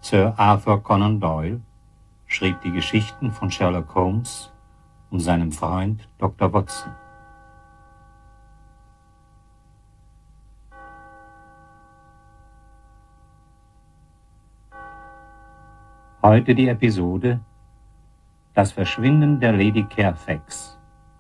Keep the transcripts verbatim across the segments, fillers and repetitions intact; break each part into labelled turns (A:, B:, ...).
A: Sir Arthur Conan Doyle schrieb die Geschichten von Sherlock Holmes und seinem Freund Doktor Watson. Heute die Episode Das Verschwinden der Lady Carfax.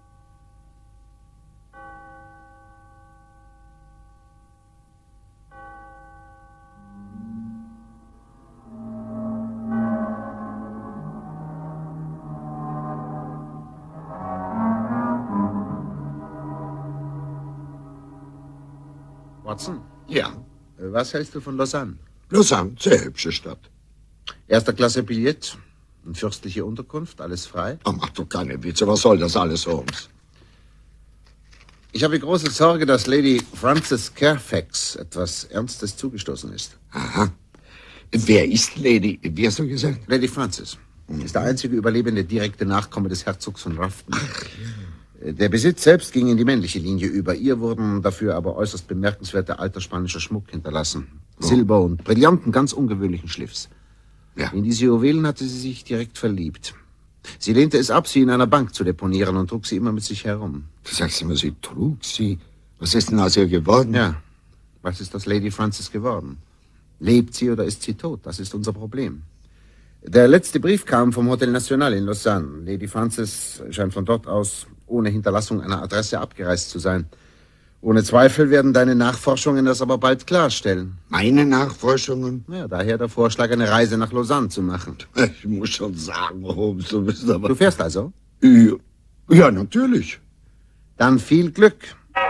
B: Watson?
C: Ja.
B: Was hältst du von Lausanne?
C: Lausanne, sehr hübsche Stadt.
B: Erster Klasse Billett, eine fürstliche Unterkunft, alles frei.
C: Oh, mach doch keine Witze, was soll das alles, Holmes?
B: Ich habe große Sorge, dass Lady Frances Carfax etwas Ernstes zugestoßen ist.
C: Aha. Wer ist Lady, wie hast du gesagt?
B: Lady Frances mhm. ist der einzige überlebende direkte Nachkomme des Herzogs von Ruffton.
C: Ach, ja.
B: Der Besitz selbst ging in die männliche Linie über. Ihr wurden dafür aber äußerst bemerkenswerte altersspanischer Schmuck hinterlassen. Oh. Silber und Brillanten ganz ungewöhnlichen Schliffs. Ja. In diese Juwelen hatte sie sich direkt verliebt. Sie lehnte es ab, sie in einer Bank zu deponieren und trug sie immer mit sich herum.
C: Du sagst immer, sie trug sie. Was ist denn aus ihr geworden?
B: Ja, was ist aus Lady Frances geworden? Lebt sie oder ist sie tot? Das ist unser Problem. Der letzte Brief kam vom Hotel National in Lausanne. Lady Frances scheint von dort aus ohne Hinterlassung einer Adresse abgereist zu sein. Ohne Zweifel werden deine Nachforschungen das aber bald klarstellen.
C: Meine Nachforschungen?
B: Ja, daher der Vorschlag, eine Reise nach Lausanne zu machen.
C: Ich muss schon sagen, Holmes, du bist aber...
B: Du fährst also?
C: Ja, ja, natürlich.
B: Dann viel Glück.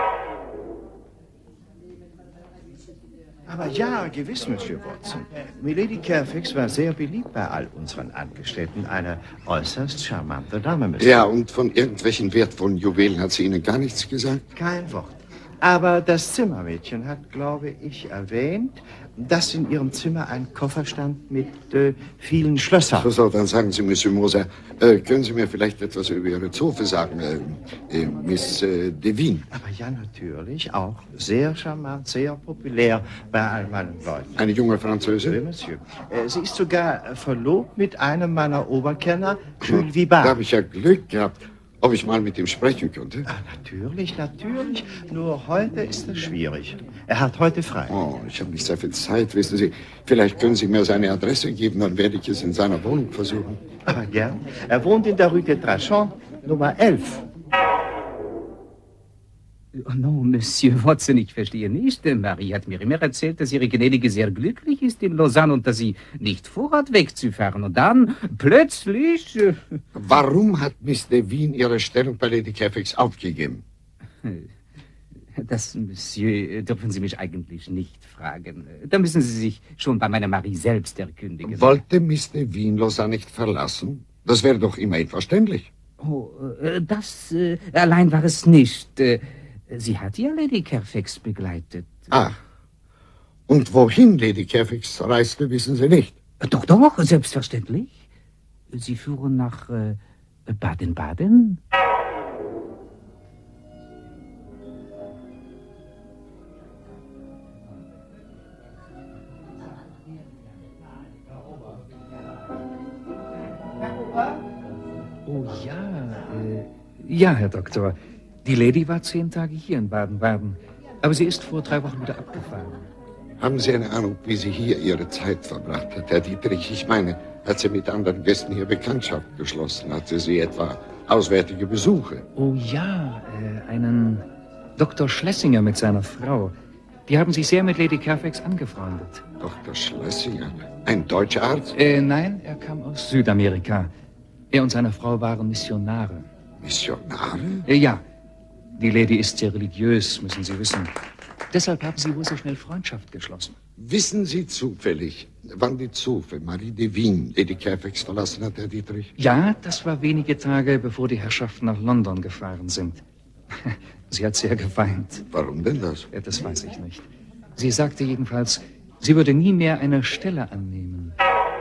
D: Aber ja, gewiss, Monsieur Watson. Milady Carfax war sehr beliebt bei all unseren Angestellten. Eine äußerst charmante Dame, Monsieur.
C: Ja, und von irgendwelchen wertvollen Juwelen hat sie Ihnen gar nichts gesagt?
D: Kein Wort. Aber das Zimmermädchen hat, glaube ich, erwähnt, dass in ihrem Zimmer ein Koffer stand mit äh, vielen Schlössern.
C: So, so, dann sagen Sie, Monsieur Moser, äh, können Sie mir vielleicht etwas über Ihre Zofe sagen, äh, äh, Miss äh, Devine?
D: Aber ja, natürlich, auch sehr charmant, sehr populär bei all meinen Leuten.
C: Eine junge Französin?
D: Oui, Monsieur. Äh, sie ist sogar äh, verlobt mit einem meiner Oberkenner, Jules Vibard.
C: Da habe ich ja Glück gehabt. Ob ich mal mit ihm sprechen könnte?
D: Ah, natürlich, natürlich. Nur heute ist es schwierig. Er hat heute frei.
C: Oh, ich habe nicht sehr viel Zeit, wissen Sie. Vielleicht können Sie mir seine Adresse geben, dann werde ich es in seiner Wohnung versuchen.
D: Aber gern. Er wohnt in der Rue de Trachon, Nummer elf.
E: Oh no, Monsieur Watson, ich verstehe nicht. Marie hat mir immer erzählt, dass Ihre Gnädige sehr glücklich ist in Lausanne und dass sie nicht vorhat, wegzufahren. Und dann plötzlich...
C: Warum hat Miss Devine ihre Stellung bei Lady Carfax aufgegeben?
E: Das, Monsieur, dürfen Sie mich eigentlich nicht fragen. Da müssen Sie sich schon bei meiner Marie selbst erkündigen.
C: Wollte Miss Devine Lausanne nicht verlassen? Das wäre doch immerhin verständlich.
E: Oh, das äh, allein war es nicht. Äh, Sie hat ja Lady Carfax begleitet.
C: Ah, und wohin Lady Carfax reiste, wissen Sie nicht?
E: Doch, doch, selbstverständlich. Sie fuhren nach äh, Baden-Baden. Oh ja, äh, ja, Herr Doktor. Die Lady war zehn Tage hier in Baden-Baden, aber sie ist vor drei Wochen wieder abgefahren.
C: Haben Sie eine Ahnung, wie sie hier ihre Zeit verbracht hat, Herr Dietrich? Ich meine, hat sie mit anderen Gästen hier Bekanntschaft geschlossen? Hatte sie etwa auswärtige Besuche?
E: Oh ja, äh, einen Doktor Schlesinger mit seiner Frau. Die haben sich sehr mit Lady Carfax angefreundet.
C: Doktor Schlesinger? Ein deutscher Arzt?
E: Äh, nein, er kam aus Südamerika. Er und seine Frau waren Missionare.
C: Missionare?
E: Äh, ja. Die Lady ist sehr religiös, müssen Sie wissen. Deshalb haben sie wohl so schnell Freundschaft geschlossen.
C: Wissen Sie zufällig, wann die Zofe Marie Devine Lady Carfax verlassen hat, Herr Dietrich?
E: Ja, das war wenige Tage, bevor die Herrschaften nach London gefahren sind. Sie hat sehr geweint.
C: Warum denn das?
E: Ja, das weiß ich nicht. Sie sagte jedenfalls, sie würde nie mehr eine Stelle annehmen.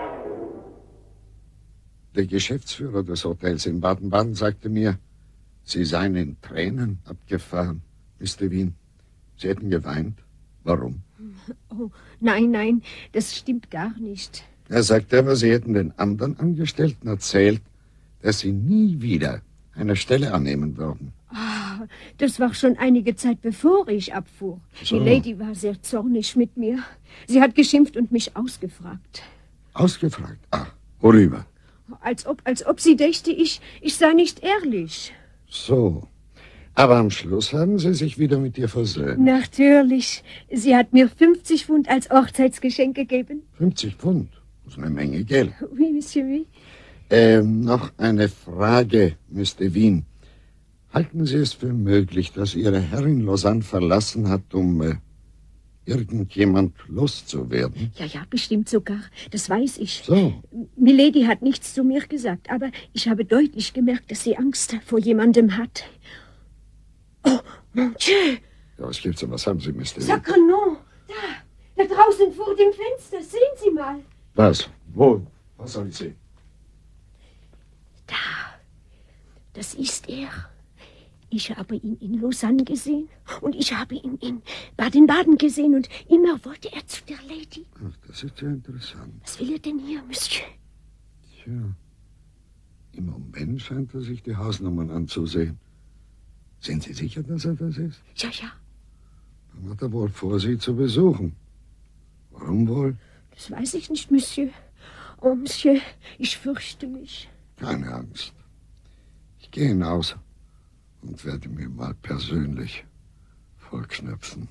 C: Der Geschäftsführer des Hotels in Baden-Baden sagte mir, Sie seien in Tränen abgefahren, Miss Devine. Sie hätten geweint. Warum?
F: Oh, nein, nein, das stimmt gar nicht.
C: Er sagt aber, Sie hätten den anderen Angestellten erzählt, dass Sie nie wieder eine Stelle annehmen würden.
F: Ah, das war schon einige Zeit, bevor ich abfuhr.
C: So.
F: Die Lady war sehr zornig mit mir. Sie hat geschimpft und mich ausgefragt.
C: Ausgefragt? Ach, worüber?
F: Als ob, als ob sie dächte, ich, ich sei nicht ehrlich.
C: So. Aber am Schluss haben Sie sich wieder mit ihr versöhnt.
F: Natürlich. Sie hat mir fünfzig Pfund als Hochzeitsgeschenk gegeben.
C: fünfzig Pfund? Das ist eine Menge Geld.
F: Oui, Monsieur, oui.
C: Ähm, noch eine Frage, Mister Wien. Halten Sie es für möglich, dass Ihre Herrin Lausanne verlassen hat, um äh, irgendjemand loszuwerden?
F: Ja, ja, bestimmt sogar. Das weiß ich.
C: So.
F: Milady hat nichts zu mir gesagt, aber ich habe deutlich gemerkt, dass sie Angst vor jemandem hat. Oh, mon Dieu!
C: Ja, was gibt's denn? Was haben Sie, Mister Wien?
F: Sacre non! Da, da draußen vor dem Fenster. Sehen Sie mal.
C: Was? Wo? Was soll ich sehen?
F: Da. Das ist er. Ich habe ihn in Lausanne gesehen und ich habe ihn in Baden-Baden gesehen und immer wollte er zu der Lady.
C: Ach, das ist ja interessant.
F: Was will er denn hier, Monsieur?
C: Tja, im Moment scheint er sich die Hausnummern anzusehen. Sind Sie sicher, dass er das ist?
F: Ja, ja.
C: Dann hat er wohl vor, Sie zu besuchen. Warum wohl?
F: Das weiß ich nicht, Monsieur. Oh, Monsieur, ich fürchte mich.
C: Keine Angst. Ich gehe hinaus und werde mir mal persönlich vollknöpfen.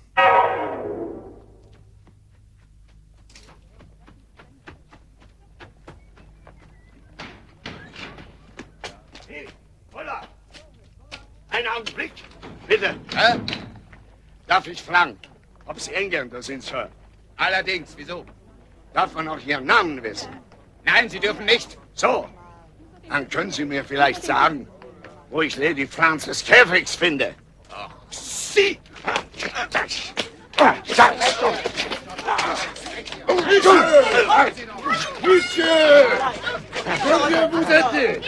G: Hey, Voller! Einen Augenblick, bitte. Hä? Darf ich fragen, ob Sie Engländer sind, Sir?
H: Allerdings, wieso?
G: Darf man auch Ihren Namen wissen?
H: Nein, Sie dürfen nicht.
G: So, dann können Sie mir vielleicht sagen, wo ich Lady Frances Fairfax finde.
H: Ach, Sie!
G: Monsieur!
H: Vous êtes?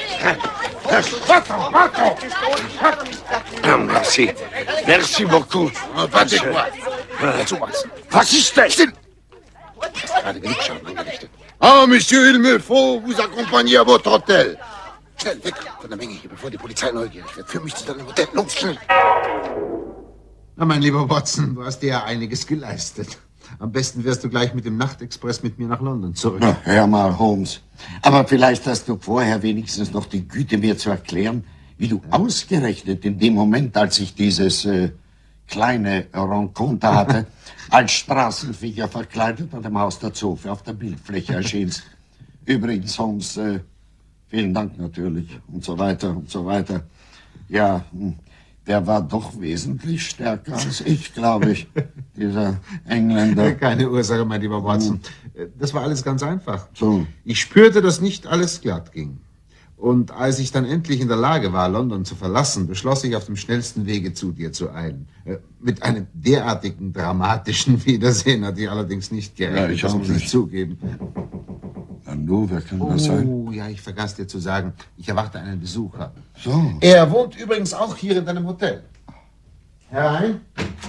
G: Ah, merci. Merci beaucoup.
C: Pas de quoi.
G: Was ist das?
C: Gerade Genickschaden angerichtet. Ah, Monsieur, il me faut vous accompagner à votre hôtel. Schnell, weg von der Menge hier, bevor die Polizei neugierig wird. Führ mich zu deinem Hotel. Los, schnell.
B: Na, mein lieber Watson, du hast dir ja einiges geleistet. Am besten wärst du gleich mit dem Nachtexpress mit mir nach London zurück.
C: Na, hör mal, Holmes. Aber vielleicht hast du vorher wenigstens noch die Güte, mir zu erklären, wie du ausgerechnet in dem Moment, als ich dieses äh, kleine Rencontre hatte, als Straßenfeger verkleidet an dem Haus der Zofe auf der Bildfläche erschienst. Übrigens, Holmes, äh, vielen Dank natürlich und so weiter und so weiter. Ja, der war doch wesentlich stärker als ich, glaube ich, dieser Engländer.
B: Keine Ursache, mein lieber Watson. Das war alles ganz einfach.
C: So.
B: Ich spürte, dass nicht alles glatt ging. Und als ich dann endlich in der Lage war, London zu verlassen, beschloss ich, auf dem schnellsten Wege zu dir zu eilen. Mit einem derartigen dramatischen Wiedersehen hatte ich allerdings nicht gerechnet.
C: Ja, ich
B: das
C: auch
B: muss ich
C: nicht.
B: zugeben.
C: Nanu, wer kann das sein?
B: Oh, ja, ich vergaß dir zu sagen, ich erwarte einen Besucher.
C: So.
B: Er wohnt übrigens auch hier in deinem Hotel. Herein.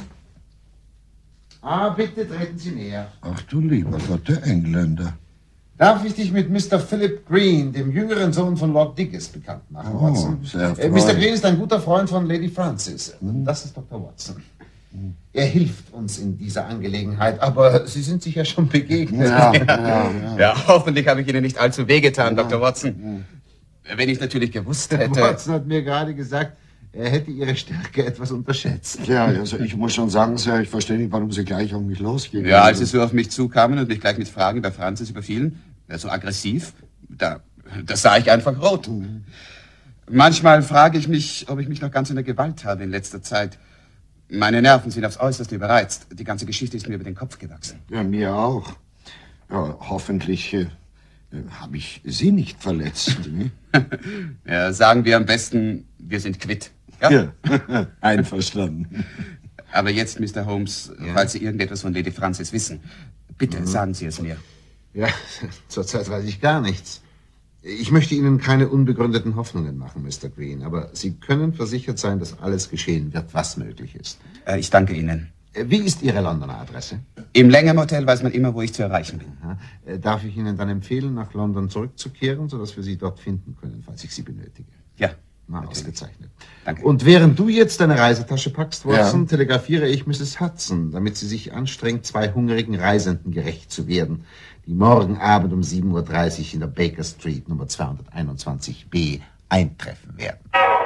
B: Ah, bitte treten Sie näher.
C: Ach du lieber Gott, der Engländer.
B: Darf ich dich mit Mister Philip Green, dem jüngeren Sohn von Lord Dickes, bekannt machen,
C: Oh,
B: Watson?
C: sehr
B: Äh, Mister
C: freundlich.
B: Green ist ein guter Freund von Lady Frances. Das ist Doktor Watson. Er hilft uns in dieser Angelegenheit, aber Sie sind sich ja schon begegnet.
C: Ja, ja, ja.
H: Ja, hoffentlich habe ich Ihnen nicht allzu wehgetan, Doktor Watson. Wenn ich natürlich gewusst hätte...
B: Watson hat mir gerade gesagt, er hätte Ihre Stärke etwas unterschätzt.
C: Ja, also ich muss schon sagen, Sir, ich verstehe nicht, warum Sie gleich auf mich losgehen.
H: Ja, als Sie so auf mich zukamen und mich gleich mit Fragen über Francis überfielen, so aggressiv, da, da sah ich einfach rot. Manchmal frage ich mich, ob ich mich noch ganz in der Gewalt habe in letzter Zeit. Meine Nerven sind aufs Äußerste überreizt. Die ganze Geschichte ist mir über den Kopf gewachsen.
C: Ja, mir auch. Ja, hoffentlich äh, habe ich Sie nicht verletzt. Hm?
H: Ja, sagen wir am besten, wir sind quitt. Ja?
C: Ja, einverstanden.
H: Aber jetzt, Mister Holmes,
B: Ja?
H: falls Sie irgendetwas von Lady Frances wissen, bitte sagen Sie es mir.
B: Ja, zurzeit weiß ich gar nichts. Ich möchte Ihnen keine unbegründeten Hoffnungen machen, Mister Green, aber Sie können versichert sein, dass alles geschehen wird, was möglich ist.
H: Äh, ich danke Ihnen.
B: Wie ist Ihre Londoner Adresse?
H: Im Langham Hotel weiß man immer, wo ich zu erreichen bin.
B: Aha. Darf ich Ihnen dann empfehlen, nach London zurückzukehren, sodass wir Sie dort finden können, falls ich Sie benötige?
H: Ja.
B: Na, ausgezeichnet.
H: Danke.
B: Und während du jetzt deine Reisetasche packst, Watson,
C: Ja.
B: telegrafiere ich Misses Hudson, damit sie sich anstrengt, zwei hungrigen Reisenden gerecht zu werden, die morgen Abend um sieben Uhr dreißig in der Baker Street Nummer zweihunderteinundzwanzig b eintreffen werden.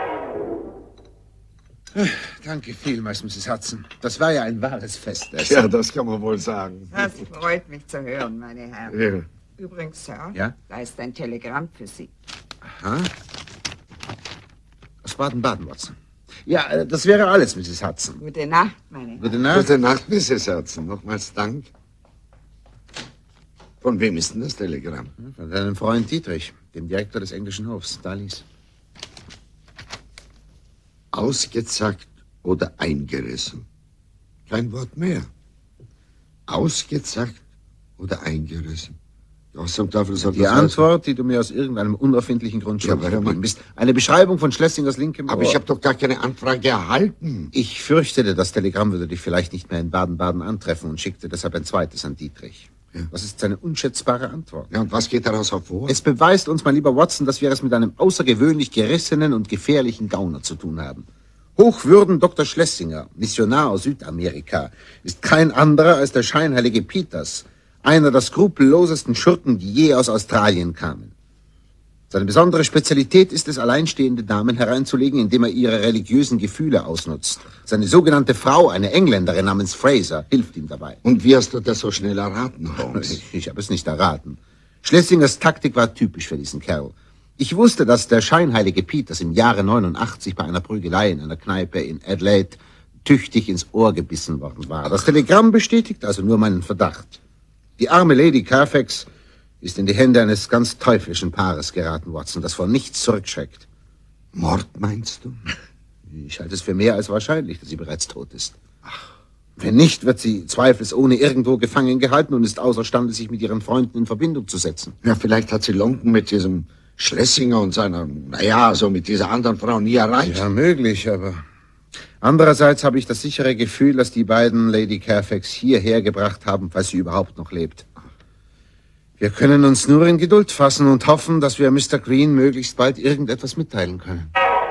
B: Danke vielmals, Misses Hudson. Das war ja ein wahres Fest.
C: Ja, das kann man wohl sagen.
I: Das freut mich zu hören, meine Herren.
C: Ja.
I: Übrigens, Sir,
B: Ja?
I: da ist ein Telegramm für Sie.
B: Aha. Aus Baden-Baden, Watson. Ja, äh, das wäre alles, Misses Hudson.
I: Gute Nacht, meine Herren.
B: Gute Nacht.
C: Gute Nacht, Misses Hudson. Nochmals Dank. Von wem ist denn das Telegramm?
B: Von deinem Freund Dietrich, dem Direktor des englischen Hofs. Da lies.
C: Ausgezackt oder eingerissen? Kein Wort mehr. Ausgezackt oder eingerissen? Was zum Teufel soll
B: Die
C: das
B: Antwort, die du mir aus irgendeinem unerfindlichen Grund
C: Ja,
B: schuldig
C: aber
B: geblieben bist. Eine Beschreibung von Schlessingers linkem
C: Aber
B: Ohr.
C: ich habe doch gar keine Anfrage erhalten.
B: Ich fürchtete, das Telegramm würde dich vielleicht nicht mehr in Baden-Baden antreffen und schickte deshalb ein zweites an Dietrich.
C: Ja.
B: Das ist seine unschätzbare Antwort.
C: Ja, und was geht daraus hervor?
B: Es beweist uns, mein lieber Watson, dass wir es mit einem außergewöhnlich gerissenen und gefährlichen Gauner zu tun haben. Hochwürden Doktor Schlessinger, Missionar aus Südamerika, ist kein anderer als der scheinheilige Peters, einer der skrupellosesten Schurken, die je aus Australien kamen. Seine besondere Spezialität ist es, alleinstehende Damen hereinzulegen, indem er ihre religiösen Gefühle ausnutzt. Seine sogenannte Frau, eine Engländerin namens Fraser, hilft ihm dabei.
C: Und wie hast du das so schnell erraten, Holmes?
B: Ich, ich habe es nicht erraten. Schlessingers Taktik war typisch für diesen Kerl. Ich wusste, dass der scheinheilige Peters im Jahre neunundachtzig bei einer Prügelei in einer Kneipe in Adelaide tüchtig ins Ohr gebissen worden war. Das Telegramm bestätigt also nur meinen Verdacht. Die arme Lady Carfax ist in die Hände eines ganz teuflischen Paares geraten, Watson, das vor nichts zurückschreckt.
C: Mord, meinst du?
B: Ich halte es für mehr als wahrscheinlich, dass sie bereits tot ist. Wenn nicht, wird sie zweifelsohne irgendwo gefangen gehalten und ist außerstande, sich mit ihren Freunden in Verbindung zu setzen.
C: Ja, vielleicht hat sie London mit diesem Schlessinger und seiner, naja, so mit dieser anderen Frau nie erreicht.
B: Ja, möglich, aber andererseits habe ich das sichere Gefühl, dass die beiden Lady Carfax hierher gebracht haben, falls sie überhaupt noch lebt. Wir können uns nur in Geduld fassen und hoffen, dass wir Mister Green möglichst bald irgendetwas mitteilen können.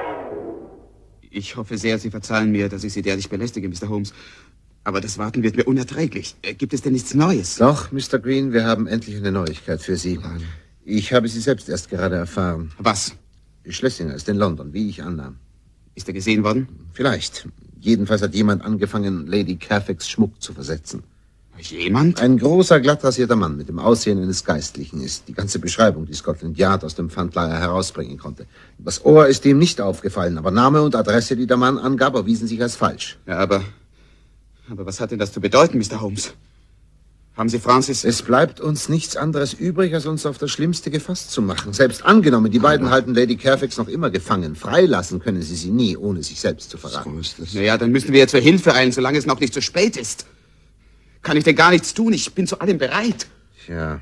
H: Ich hoffe sehr, Sie verzeihen mir, dass ich Sie derartig belästige, Mister Holmes. Aber das Warten wird mir unerträglich. Äh, Gibt es denn nichts Neues?
B: Doch, Mister Green, wir haben endlich eine Neuigkeit für Sie. Ich habe sie selbst erst gerade erfahren.
H: Was?
B: Schlessinger ist in London, wie ich annahm.
H: Ist er gesehen worden?
B: Vielleicht. Jedenfalls hat jemand angefangen, Lady Carfax Schmuck zu versetzen.
H: Jemand?
B: Ein großer, glattrasierter Mann mit dem Aussehen eines Geistlichen ist die ganze Beschreibung, die Scotland Yard aus dem Pfandleiher herausbringen konnte. Das Ohr ist ihm nicht aufgefallen, aber Name und Adresse, die der Mann angab, erwiesen sich als falsch.
H: Ja, aber... Aber was hat denn das zu bedeuten, Mister Holmes? Haben Sie Francis...
B: Es bleibt uns nichts anderes übrig, als uns auf das Schlimmste gefasst zu machen. Selbst angenommen, die beiden halten Lady Carfax noch immer gefangen. Freilassen können sie sie nie, ohne sich selbst zu verraten.
C: So ist es.
H: Naja, dann müssen wir ja zur Hilfe eilen, solange es noch nicht zu spät ist. Kann ich denn gar nichts tun? Ich bin zu allem bereit.
B: Tja.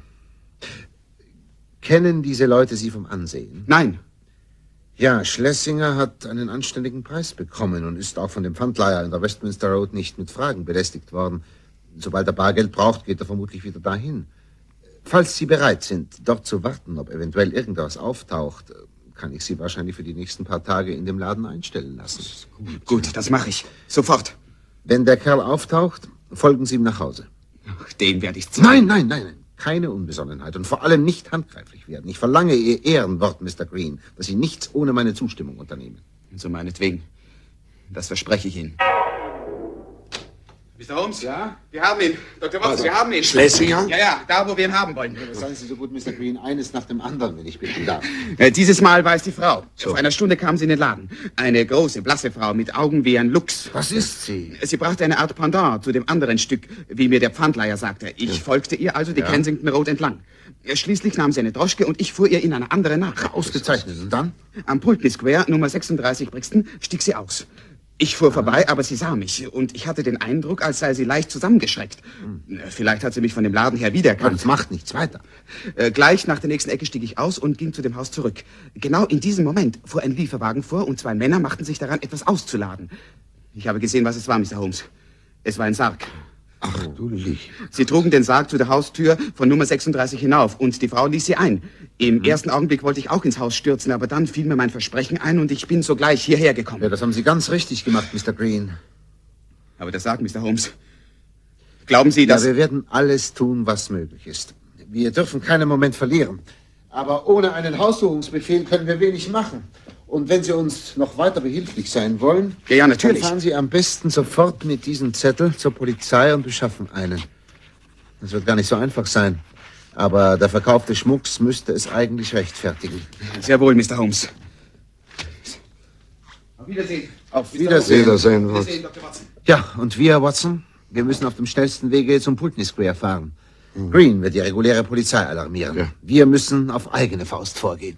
B: Kennen diese Leute Sie vom Ansehen?
H: Nein.
B: Ja, Schlessinger hat einen anständigen Preis bekommen und ist auch von dem Pfandleiher in der Westminster Road nicht mit Fragen belästigt worden. Sobald er Bargeld braucht, geht er vermutlich wieder dahin. Falls Sie bereit sind, dort zu warten, ob eventuell irgendwas auftaucht, kann ich Sie wahrscheinlich für die nächsten paar Tage in dem Laden einstellen lassen.
H: Gut, Gut, das mache ich. Sofort.
B: Wenn der Kerl auftaucht, folgen Sie ihm nach Hause.
H: Ach, den werde ich zeigen.
B: Nein, nein, nein, nein. Keine Unbesonnenheit und vor allem nicht handgreiflich werden. Ich verlange Ihr Ehrenwort, Mister Green, dass Sie nichts ohne meine Zustimmung unternehmen.
H: So meinetwegen. Das verspreche ich Ihnen. Mister Holmes? Ja? Wir haben ihn. Doktor Watson,
C: Also,
H: wir haben ihn.
C: Schlessinger?
H: Ja, ja, da, wo wir ihn haben wollen.
B: Sagen Sie so gut, Mister Green, eines nach dem anderen, wenn ich bitten darf.
H: Äh, dieses Mal war es die Frau.
B: So.
H: Vor einer Stunde kam sie in den Laden. Eine große, blasse Frau mit Augen wie ein Luchs.
B: Was ist sie?
H: Sie brachte eine Art Pendant zu dem anderen Stück, wie mir der Pfandleiher sagte. Ich ja. folgte ihr also die ja. Kensington Road entlang. Schließlich nahm sie eine Droschke und ich fuhr ihr in eine andere nach.
B: Ausgezeichnet. Und dann?
H: Am Pulteney Square, Nummer sechsunddreißig Brixton, stieg sie aus. Ich fuhr vorbei, aber sie sah mich und ich hatte den Eindruck, als sei sie leicht zusammengeschreckt. Hm. Vielleicht hat sie mich von dem Laden her wiedererkannt.
B: Das macht nichts weiter.
H: Äh, gleich nach der nächsten Ecke stieg ich aus und ging zu dem Haus zurück. Genau in diesem Moment fuhr ein Lieferwagen vor und zwei Männer machten sich daran, etwas auszuladen. Ich habe gesehen, was es war, Mister Holmes. Es war ein Sarg.
C: Ach du Liebe.
H: Sie trugen den Sarg zu der Haustür von Nummer sechsunddreißig hinauf und die Frau ließ sie ein. Im hm. ersten Augenblick wollte ich auch ins Haus stürzen, aber dann fiel mir mein Versprechen ein und ich bin sogleich hierher gekommen.
B: Ja, das haben Sie ganz richtig gemacht, Mister Green.
H: Aber der Sarg, Mister Holmes. Glauben Sie, dass...
B: Ja, wir werden alles tun, was möglich ist. Wir dürfen keinen Moment verlieren. Aber ohne einen Haussuchungsbefehl können wir wenig machen. Und wenn Sie uns noch weiter behilflich sein wollen,
H: ja, ja, natürlich.
B: Dann fahren Sie am besten sofort mit diesem Zettel zur Polizei und beschaffen einen. Das wird gar nicht so einfach sein. Aber der Verkauf des Schmucks müsste es eigentlich rechtfertigen.
H: Sehr wohl, Mister Holmes. Auf Wiedersehen.
B: Auf Wiedersehen.
C: Wiedersehen,
H: Wiedersehen, Doktor Watson.
B: Ja, und wir, Watson, wir müssen auf dem schnellsten Wege zum Pulteney Square fahren. Mhm. Green wird die reguläre Polizei alarmieren. Ja. Wir müssen auf eigene Faust vorgehen.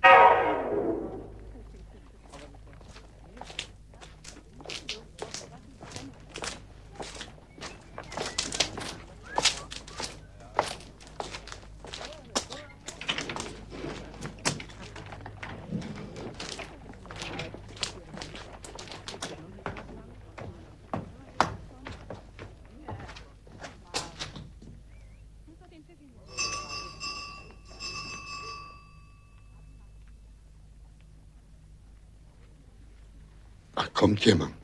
C: Kommt jemand.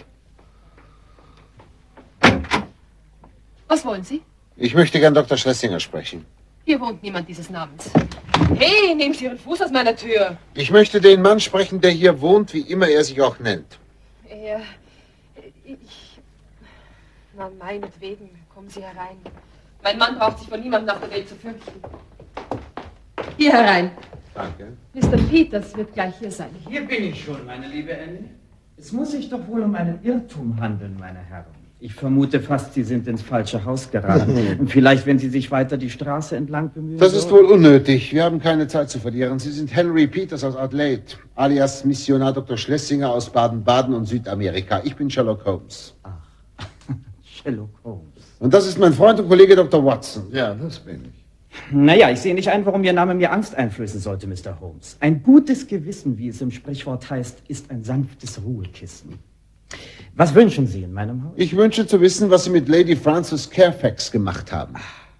J: Was wollen Sie?
B: Ich möchte gern Doktor Schlesinger sprechen.
J: Hier wohnt niemand dieses Namens. Hey, nehmen Sie Ihren Fuß aus meiner Tür.
B: Ich möchte den Mann sprechen, der hier wohnt, wie immer er sich auch nennt.
J: Er... Ich... Na, meinetwegen, kommen Sie herein. Mein Mann braucht sich von niemandem nach der Welt zu fürchten. Hier herein.
B: Danke.
J: Mister Peters wird gleich hier sein.
E: Hier bin ich schon, meine liebe Annie. Es muss sich doch wohl um einen Irrtum handeln, meine Herren. Ich vermute fast, Sie sind ins falsche Haus geraten. Und vielleicht, wenn Sie sich weiter die Straße entlang bemühen.
B: Das ist wohl unnötig. Wir haben keine Zeit zu verlieren. Sie sind Henry Peters aus Adelaide, alias Missionar Doktor Schlesinger aus Baden-Baden und Südamerika. Ich bin Sherlock Holmes.
E: Ach, Sherlock Holmes.
B: Und das ist mein Freund und Kollege Doktor Watson.
C: Ja, das bin ich.
E: Naja, ich sehe nicht ein, warum Ihr Name mir Angst einflößen sollte, Mister Holmes. Ein gutes Gewissen, wie es im Sprichwort heißt, ist ein sanftes Ruhekissen. Was wünschen Sie in meinem Haus?
B: Ich wünsche zu wissen, was Sie mit Lady Frances Fairfax gemacht haben.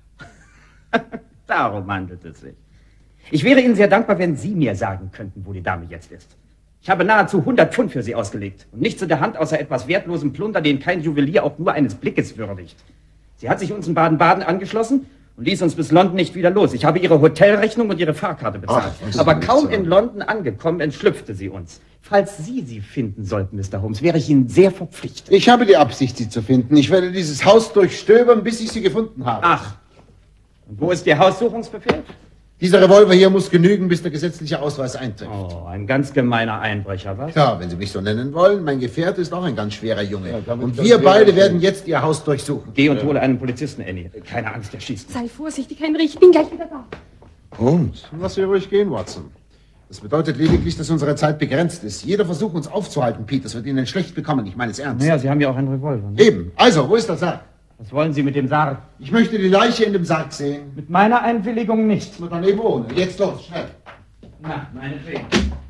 E: Darum handelt es sich. Ich wäre Ihnen sehr dankbar, wenn Sie mir sagen könnten, wo die Dame jetzt ist. Ich habe nahezu hundert Pfund für sie ausgelegt und nichts in der Hand außer etwas wertlosem Plunder, den kein Juwelier auch nur eines Blickes würdigt. Sie hat sich uns in Baden-Baden angeschlossen und ließ uns bis London nicht wieder los. Ich habe ihre Hotelrechnung und ihre Fahrkarte bezahlt. Ach, aber kaum so. in London angekommen, entschlüpfte sie uns. Falls Sie sie finden sollten, Mister Holmes, wäre ich Ihnen sehr verpflichtet.
B: Ich habe die Absicht, Sie zu finden. Ich werde dieses Haus durchstöbern, bis ich Sie gefunden habe.
E: Ach, und wo ist Ihr Haussuchungsbefehl?
B: Dieser Revolver hier muss genügen, bis der gesetzliche Ausweis eintrifft.
E: Oh, ein ganz gemeiner Einbrecher, was?
B: Ja, wenn Sie mich so nennen wollen. Mein Gefährte ist auch ein ganz schwerer Junge. Ja, und wir beide werden jetzt Ihr Haus durchsuchen.
E: Geh und hole einen Polizisten, Annie. Keine Angst, der schießt.
J: Sei vorsichtig, Henry, ich bin gleich wieder da.
B: Und? Lass Sie ruhig gehen, Watson. Das bedeutet lediglich, dass unsere Zeit begrenzt ist. Jeder Versuch, uns aufzuhalten, Pete, das wird Ihnen schlecht bekommen. Ich meine es ernst.
E: Naja, Sie haben ja auch einen Revolver. Ne?
B: Eben. Also, wo ist der Sarg?
E: Was wollen Sie mit dem Sarg?
B: Ich möchte die Leiche in dem Sarg sehen.
E: Mit meiner Einwilligung nicht.
B: Nur dann eben ohne. Jetzt los, schnell.
E: Na, meinetwegen.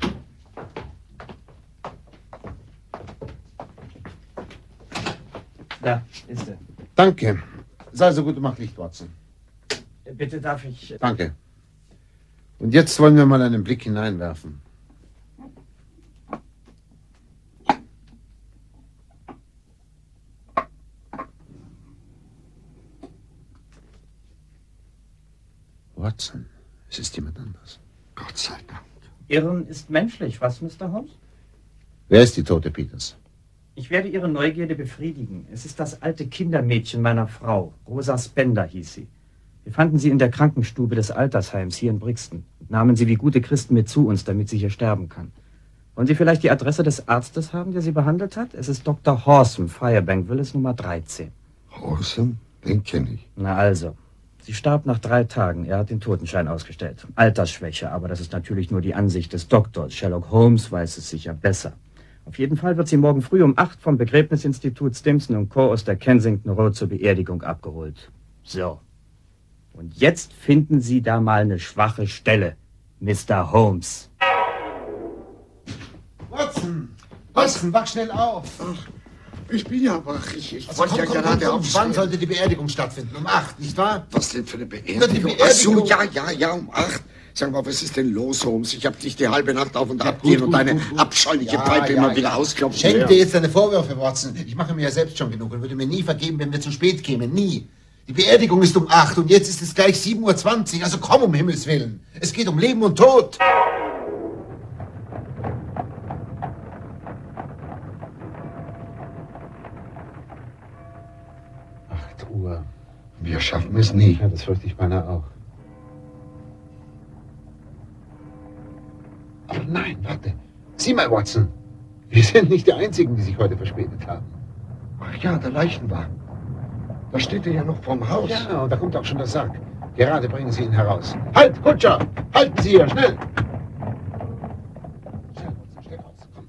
E: Da ist er.
B: Danke. Sei so gut und mach Licht, Watson.
E: Bitte darf ich...
B: Danke. Und jetzt wollen wir mal einen Blick hineinwerfen. Watson, es ist jemand anders.
C: Gott sei Dank.
E: Irren ist menschlich, was, Mister Holmes?
B: Wer ist die tote Peters?
E: Ich werde Ihre Neugierde befriedigen. Es ist das alte Kindermädchen meiner Frau. Rosa Spender hieß sie. Wir fanden sie in der Krankenstube des Altersheims hier in Brixton und nahmen sie wie gute Christen mit zu uns, damit sie hier sterben kann. Wollen Sie vielleicht die Adresse des Arztes haben, der sie behandelt hat? Es ist Doktor Horsam, Firebank Villas Nummer dreizehn.
C: Horsam? Den kenne ich.
E: Na also. Sie starb nach drei Tagen. Er hat den Totenschein ausgestellt. Altersschwäche, aber das ist natürlich nur die Ansicht des Doktors. Sherlock Holmes weiß es sicher besser. Auf jeden Fall wird sie morgen früh um acht vom Begräbnisinstitut Stimson und Co. aus der Kensington Road zur Beerdigung abgeholt. So. Und jetzt finden Sie da mal eine schwache Stelle, Mister Holmes.
B: Watson! Watson, wach schnell auf!
C: Ich bin ja wach. Ich, ich
B: Also
C: wollte
B: komm,
C: ja
B: komm,
C: gerade
B: komm, komm.
C: aufstehen.
B: Wann sollte die Beerdigung stattfinden? Um acht, nicht wahr?
C: Was denn für eine Beerdigung?
B: Na, die Beerdigung.
C: Ach so, ja, ja, ja, um acht. Sag mal, was ist denn los, Holmes? Ich hab dich die halbe Nacht auf und ab
B: gut,
C: gehen und
B: gut,
C: deine
B: gut, gut.
C: abscheuliche
B: Ja,
C: Pfeife
B: ja,
C: immer wieder
B: ja.
C: ausklopfen.
B: Schenk
C: hören.
B: dir jetzt deine Vorwürfe, Watson. Ich mache mir ja selbst schon genug und würde mir nie vergeben, wenn wir zu spät kämen. Nie. Die Beerdigung ist um acht und jetzt ist es gleich sieben Uhr zwanzig. Also komm, um Himmels Willen. Es geht um Leben und Tod.
K: Acht Uhr.
C: Wir schaffen es nie.
K: Ja, das fürchte ich beinahe auch. Aber nein, warte. Sieh mal, Watson. Wir sind nicht die Einzigen, die sich heute verspätet haben.
C: Ach ja, der Leichenwagen. Da steht er ja noch vorm Haus.
K: Ja, und da kommt auch schon der Sarg. Gerade bringen Sie ihn heraus. Halt, Kutscher! Halten Sie hier, schnell! Schnell, Watson, schnell raus. Komm.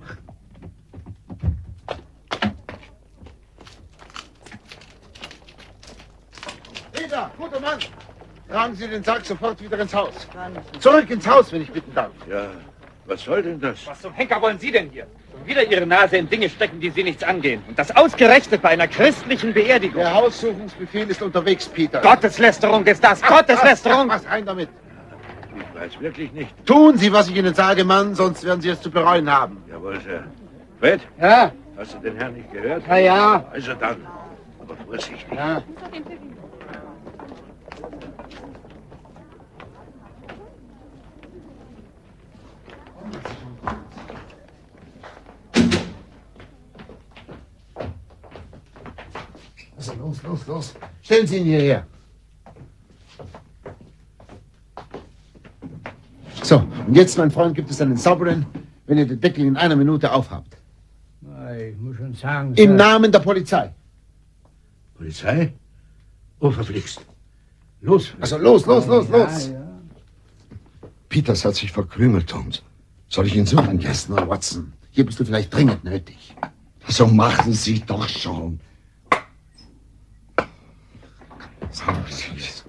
B: Peter, guter Mann. Tragen Sie den Sarg sofort wieder ins Haus. Zurück ins Haus, wenn ich bitten darf.
G: Ja, was soll denn das?
E: Was zum Henker wollen Sie denn hier? Schon wieder Ihre Nase in Dinge stecken, die Sie nichts angehen. Und das ausgerechnet bei einer christlichen Beerdigung.
B: Der Haussuchungsbefehl ist unterwegs, Peter.
E: Gotteslästerung ist das! Gotteslästerung!
B: Was rein damit?
G: Ich weiß wirklich nicht.
B: Tun Sie, was ich Ihnen sage, Mann, sonst werden Sie es zu bereuen haben.
G: Jawohl, Sir. Fred,
K: Ja,
G: hast du den Herrn nicht gehört?
K: ja, ja.
G: Also dann. Aber vorsichtig.
K: Ja.
B: Also los, los, los. Stellen Sie ihn hierher. So, und jetzt, mein Freund, gibt es einen Sovereign, wenn ihr den Deckel in einer Minute aufhabt.
L: Ich muss schon sagen,
B: Im
L: Sir,
B: Namen der Polizei.
G: Polizei? Oh, verflixt. Los.
B: Also los, los, los,
L: ja,
B: los.
L: ja.
C: Peters hat sich verkrümelt, Holmes. Soll ich ihn suchen?
B: Vergiss nur, Watson. Hier bist du vielleicht dringend nötig.
C: So machen Sie doch schon. So, süß.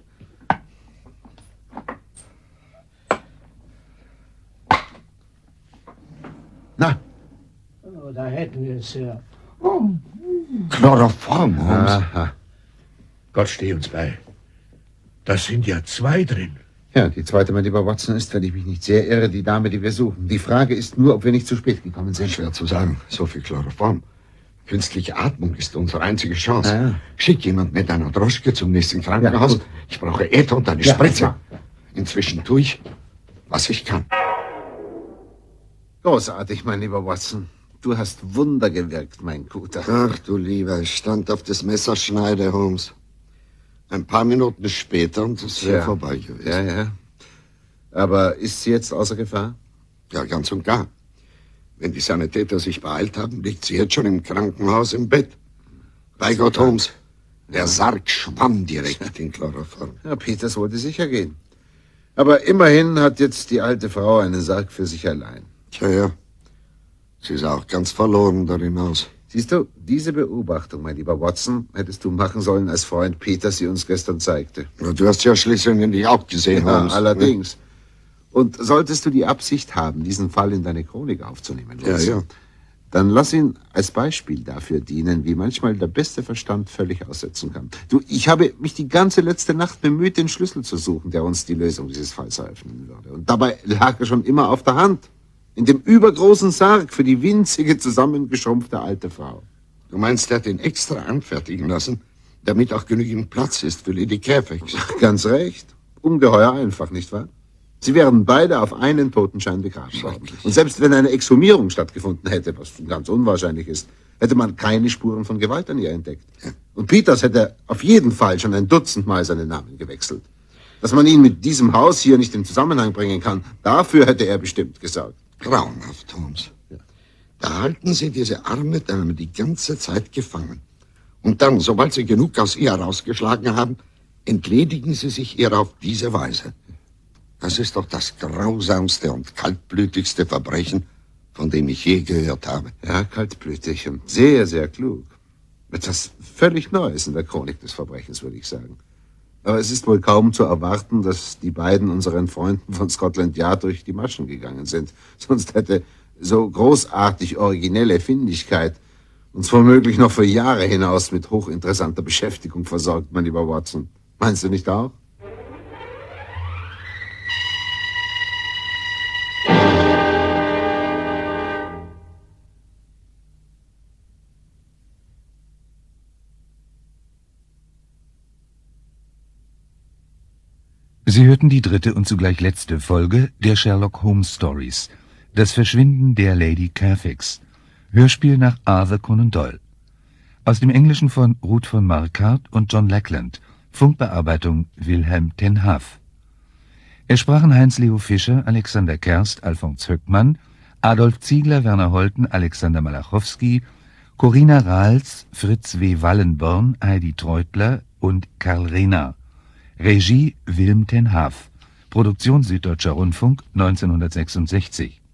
B: Na?
L: Oh, da hätten wir es, Sir.
C: Chloroform, Holmes.
B: Aha.
G: Gott steh uns bei. Das sind ja zwei drin.
B: Ja, die zweite, mein lieber Watson, ist, wenn ich mich nicht sehr irre, die Dame, die wir suchen. Die Frage ist nur, ob wir nicht zu spät gekommen sind.
C: Schwer zu sagen. So viel Chloroform. Künstliche Atmung ist unsere einzige Chance.
B: Ja.
C: Schick jemand mit einer Droschke zum nächsten Krankenhaus.
B: Ja,
C: ich brauche Äther und eine
B: Ja,
C: Spritze.
B: ja.
C: Inzwischen tue ich, was ich kann.
B: Großartig, mein lieber Watson. Du hast Wunder gewirkt, mein Guter.
C: Ach du Lieber, ich stand auf das Messerschneide, Holmes. Ein paar Minuten später und es wäre
B: Ja.
C: vorbei gewesen.
B: Ja, ja. Aber ist sie jetzt außer Gefahr?
C: Ja, ganz und gar. Wenn die Sanitäter sich beeilt haben, liegt sie jetzt schon im Krankenhaus im Bett. Bei Gott, Holmes, der Sarg schwamm direkt in Chloroform.
B: Ja, Peters wollte sicher gehen. Aber immerhin hat jetzt die alte Frau einen Sarg für sich allein.
C: Tja, ja. Sie sah auch ganz verloren darin aus.
B: Siehst du, diese Beobachtung, mein lieber Watson, hättest du machen sollen, als Freund Peter sie uns gestern zeigte.
C: Ja, du hast ja schließlich auch gesehen,
B: Ja,
C: Holmes.
B: allerdings. Und solltest du die Absicht haben, diesen Fall in deine Chronik aufzunehmen,
C: Ja,
B: Watson,
C: ja.
B: dann lass ihn als Beispiel dafür dienen, wie manchmal der beste Verstand völlig aussetzen kann. Du, ich habe mich die ganze letzte Nacht bemüht, den Schlüssel zu suchen, der uns die Lösung dieses Falls eröffnen würde. Und dabei lag er schon immer auf der Hand. In dem übergroßen Sarg für die winzige, zusammengeschrumpfte alte Frau.
C: Du meinst, er hat ihn extra anfertigen lassen, damit auch genügend Platz ist für Lady Carfax?
B: Ganz recht. Ungeheuer einfach, nicht wahr? Sie wären beide auf einen Totenschein begraben worden. Und selbst wenn eine Exhumierung stattgefunden hätte, was ganz unwahrscheinlich ist, hätte man keine Spuren von Gewalt an ihr entdeckt. Und Peters hätte auf jeden Fall schon ein Dutzend Mal seinen Namen gewechselt. Dass man ihn mit diesem Haus hier nicht in Zusammenhang bringen kann, dafür hätte er bestimmt gesorgt.
C: Grauenhaft, Holmes. Da halten sie diese arme Dame die ganze Zeit gefangen. Und dann, sobald sie genug aus ihr herausgeschlagen haben, entledigen sie sich ihr auf diese Weise. Das ist doch das grausamste und kaltblütigste Verbrechen, von dem ich je gehört habe.
B: Ja, kaltblütig und sehr, sehr klug. Etwas völlig Neues in der Chronik des Verbrechens, würde ich sagen. Aber es ist wohl kaum zu erwarten, dass die beiden unseren Freunden von Scotland Yard durch die Maschen gegangen sind. Sonst hätte so großartig originelle Findigkeit Uns womöglich noch für Jahre hinaus mit hochinteressanter Beschäftigung versorgt, mein lieber Watson. Meinst du nicht auch?
M: Sie hörten die dritte und zugleich letzte Folge der Sherlock Holmes Stories, das Verschwinden der Lady Cairfix, Hörspiel nach Arthur Conan Doyle. Aus dem Englischen von Ruth von Marquardt und John Lackland, Funkbearbeitung Wilhelm ten Haff. Es sprachen Heinz-Leo Fischer, Alexander Kerst, Alfons Höckmann, Adolf Ziegler, Werner Holten, Alexander Malachowski, Corinna Rahls, Fritz W. Wallenborn, Heidi Treutler und Karl Renner. Regie Wilm ten Haff. Produktion Süddeutscher Rundfunk neunzehnhundertsechsundsechzig.